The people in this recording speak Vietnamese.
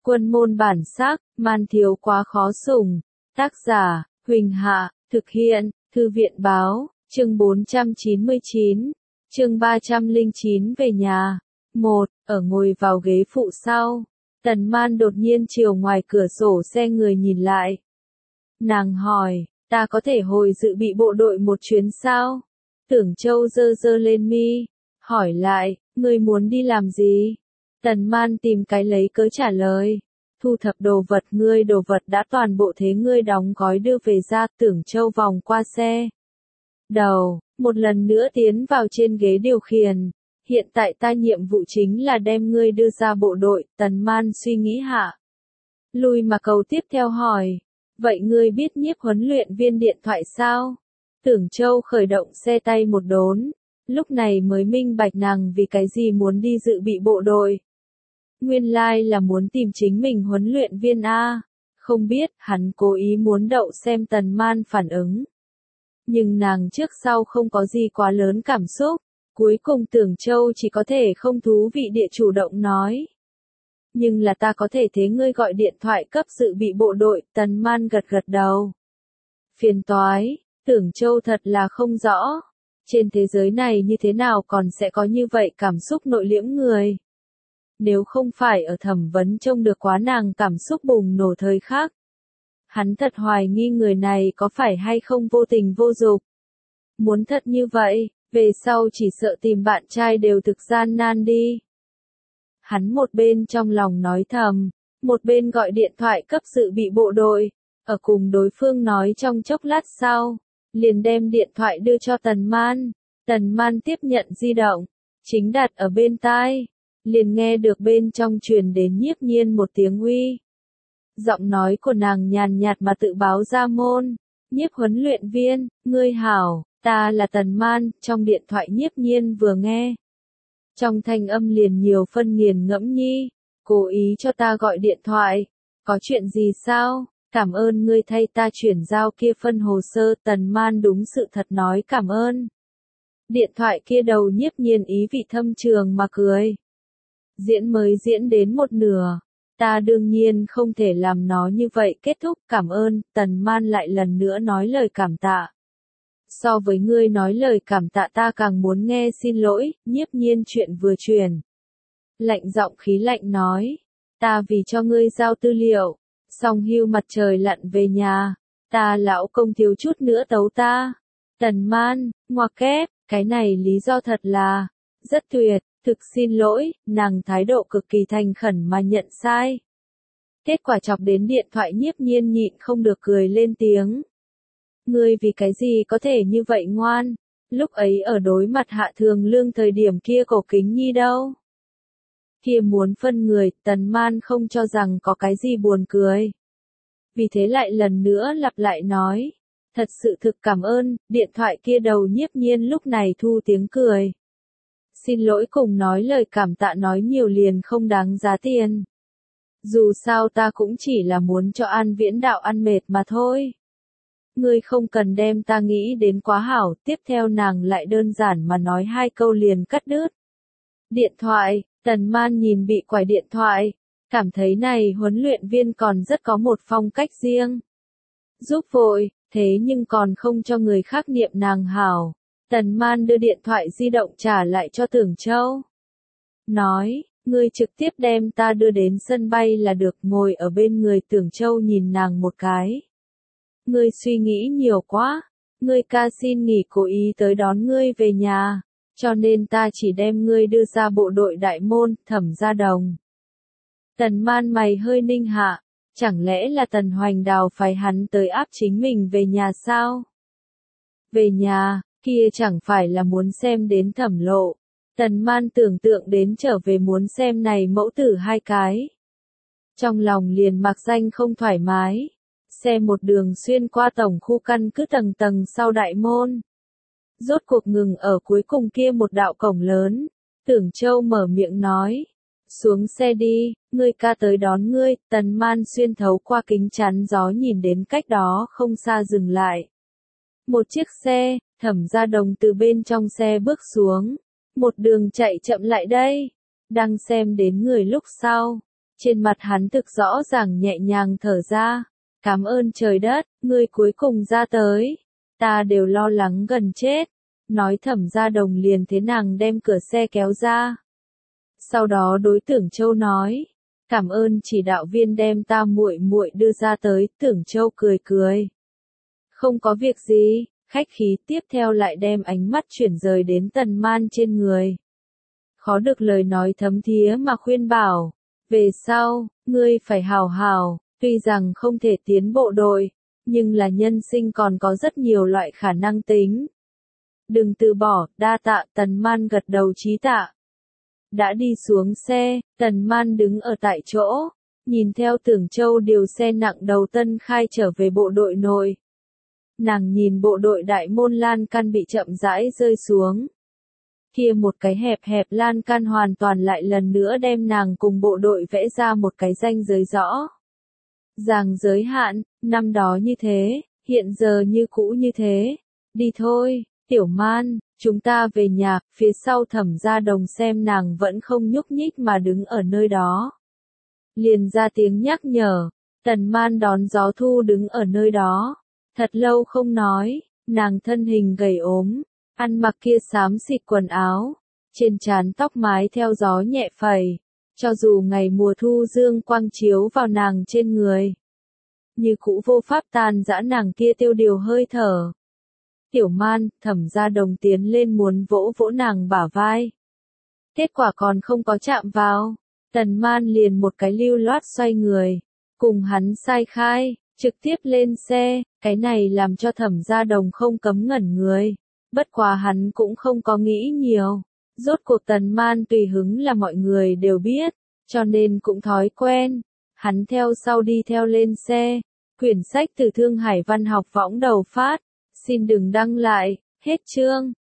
Quân môn bản sắc, man thiếu quá khó sủng. Tác giả, Huỳnh Hạ, thực hiện, Thư viện báo, chương 499, chương 309 về nhà. 1. Ở ngồi vào ghế phụ sau. Tần Man đột nhiên chiều ngoài cửa sổ xe người nhìn lại. Nàng hỏi, ta có thể hồi dự bị bộ đội một chuyến sao? Tưởng Châu giơ giơ lên mi, hỏi lại, ngươi muốn đi làm gì? Tần Man tìm cái lấy cớ trả lời, thu thập đồ vật, ngươi đồ vật đã toàn bộ thế ngươi đóng gói đưa về ra. Tưởng Châu vòng qua xe đầu, một lần nữa tiến vào trên ghế điều khiển. Hiện tại ta nhiệm vụ chính là đem ngươi đưa ra bộ đội. Tần Man suy nghĩ hạ lui mà câu tiếp theo hỏi, vậy ngươi biết Nhiếp huấn luyện viên điện thoại sao? Tưởng Châu khởi động xe tay một đốn, lúc này mới minh bạch nàng vì cái gì muốn đi dự bị bộ đội. Nguyên lai là muốn tìm chính mình huấn luyện viên A. Không biết, hắn cố ý muốn đậu xem Tần Man phản ứng. Nhưng nàng trước sau không có gì quá lớn cảm xúc. Cuối cùng Tưởng Châu chỉ có thể không thú vị địa chủ động nói. Nhưng là ta có thể thế ngươi gọi điện thoại cấp dự bị bộ đội. Tần Man gật gật đầu. Phiền toái, Tưởng Châu thật là không rõ. Trên thế giới này như thế nào còn sẽ có như vậy cảm xúc nội liễm người. Nếu không phải ở thẩm vấn trông được quá nàng cảm xúc bùng nổ thời khắc. Hắn thật hoài nghi người này có phải hay không vô tình vô dục. Muốn thật như vậy, về sau chỉ sợ tìm bạn trai đều thực gian nan đi. Hắn một bên trong lòng nói thầm, một bên gọi điện thoại cấp dự bị bộ đội, ở cùng đối phương nói trong chốc lát sau, liền đem điện thoại đưa cho Tần Man. Tần Man tiếp nhận di động, chính đặt ở bên tai, liền nghe được bên trong truyền đến Nhiếp Nhiên một tiếng uy. Giọng nói của nàng nhàn nhạt mà tự báo ra môn, Nhiếp huấn luyện viên, ngươi hảo. Ta là Tần Man. Trong điện thoại Nhiếp Nhiên vừa nghe. Trong thanh âm liền nhiều phân nghiền ngẫm nhi. Cố ý cho ta gọi điện thoại. Có chuyện gì sao? Cảm ơn ngươi thay ta chuyển giao kia phân hồ sơ. Tần Man đúng sự thật nói cảm ơn. Điện thoại kia đầu Nhiếp Nhiên ý vị thâm trường mà cười. Diễn mới diễn đến một nửa. Ta đương nhiên không thể làm nó như vậy kết thúc. Cảm ơn. Tần Man lại lần nữa nói lời cảm tạ. So với ngươi nói lời cảm tạ ta càng muốn nghe xin lỗi. Nhiếp Nhiên chuyện vừa truyền. Lạnh giọng khí lạnh nói. Ta vì cho ngươi giao tư liệu. Song hưu mặt trời lặn về nhà. Ta lão công thiếu chút nữa tấu ta. Tần Man, ngoặc kép, cái này lý do thật là rất tuyệt. Thực xin lỗi, nàng thái độ cực kỳ thành khẩn mà nhận sai. Kết quả chọc đến điện thoại Nhiếp Nhiên nhịn không được cười lên tiếng. Ngươi vì cái gì có thể như vậy ngoan, lúc ấy ở đối mặt Hạ Thường Lương thời điểm kia cổ kính nhi đâu. Kia muốn phân người, Tần Man không cho rằng có cái gì buồn cười. Vì thế lại lần nữa lặp lại nói, thật sự thực cảm ơn. Điện thoại kia đầu Nhiếp Nhiên lúc này thu tiếng cười. Xin lỗi cùng nói lời cảm tạ nói nhiều liền không đáng giá tiền. Dù sao ta cũng chỉ là muốn cho An Viễn Đạo ăn mệt mà thôi. Ngươi không cần đem ta nghĩ đến quá hảo. Tiếp theo nàng lại đơn giản mà nói hai câu liền cắt đứt. Điện thoại, Tần Man nhìn bị quải điện thoại, cảm thấy này huấn luyện viên còn rất có một phong cách riêng. Giúp vội, thế nhưng còn không cho người khác niệm nàng hảo. Tần Man đưa điện thoại di động trả lại cho Tưởng Châu. Nói, ngươi trực tiếp đem ta đưa đến sân bay là được. Ngồi ở bên người Tưởng Châu nhìn nàng một cái. Ngươi suy nghĩ nhiều quá, ngươi ca xin nghỉ cố ý tới đón ngươi về nhà, cho nên ta chỉ đem ngươi đưa ra bộ đội đại môn. Thẩm Gia Đồng. Tần Man mày hơi ninh hạ, chẳng lẽ là Tần Hoành Đào phải hắn tới áp chính mình về nhà sao? Về nhà, kia chẳng phải là muốn xem đến Thẩm Lộ. Tần Man tưởng tượng đến trở về muốn xem này mẫu tử hai cái. Trong lòng liền mạc danh không thoải mái. Xe một đường xuyên qua tổng khu căn cứ tầng tầng sau đại môn. Rốt cuộc ngừng ở cuối cùng kia một đạo cổng lớn. Tưởng Châu mở miệng nói. Xuống xe đi, ngươi ca tới đón ngươi. Tần Man xuyên thấu qua kính chắn gió nhìn đến cách đó không xa dừng lại. Một chiếc xe, Thẩm Gia Đồng từ bên trong xe bước xuống. Một đường chạy chậm lại đây. Đang xem đến người lúc sau. Trên mặt hắn thực rõ ràng nhẹ nhàng thở ra. Cảm ơn trời đất, ngươi cuối cùng ra tới. Ta đều lo lắng gần chết. Nói Thẩm Gia Đồng liền thế nàng đem cửa xe kéo ra. Sau đó đối Tưởng Châu nói, cảm ơn chỉ đạo viên đem ta muội muội đưa ra tới. Tưởng Châu cười cười. Không có việc gì, khách khí. Tiếp theo lại đem ánh mắt chuyển rời đến Tần Man trên người. Khó được lời nói thấm thía mà khuyên bảo, về sau, ngươi phải hào hào, tuy rằng không thể tiến bộ đội, nhưng là nhân sinh còn có rất nhiều loại khả năng tính. Đừng từ bỏ, đa tạ. Tần Man gật đầu chí tạ. Đã đi xuống xe, Tần Man đứng ở tại chỗ, nhìn theo Tưởng Châu điều xe nặng đầu Tân Khai trở về bộ đội nội. Nàng nhìn bộ đội đại môn lan can bị chậm rãi rơi xuống. Kia một cái hẹp hẹp lan can hoàn toàn lại lần nữa đem nàng cùng bộ đội vẽ ra một cái ranh giới rõ ràng giới hạn, năm đó như thế, hiện giờ như cũ như thế. Đi thôi, Tiểu Man, chúng ta về nhà. Phía sau Thẩm Gia Đồng xem nàng vẫn không nhúc nhích mà đứng ở nơi đó, liền ra tiếng nhắc nhở. Tần Man đón gió thu đứng ở nơi đó, thật lâu không nói. Nàng thân hình gầy ốm, ăn mặc kia xám xịt quần áo, trên trán tóc mái theo gió nhẹ phẩy, cho dù ngày mùa thu dương quang chiếu vào nàng trên người, như cũ vô pháp tan dã nàng kia tiêu điều hơi thở. Tiểu Man, Thẩm Gia Đồng tiến lên muốn vỗ vỗ nàng bả vai. Kết quả còn không có chạm vào, Tần Man liền một cái lưu loát xoay người, cùng hắn sai khai, trực tiếp lên xe. Cái này làm cho Thẩm Gia Đồng không cấm ngẩn người. Bất quá hắn cũng không có nghĩ nhiều. Rốt cuộc Tần Man tùy hứng là mọi người đều biết, cho nên cũng thói quen. Hắn theo sau đi theo lên xe. Quyển sách từ Thương Hải Văn học võng đầu phát. Xin đừng đăng lại, hết chương.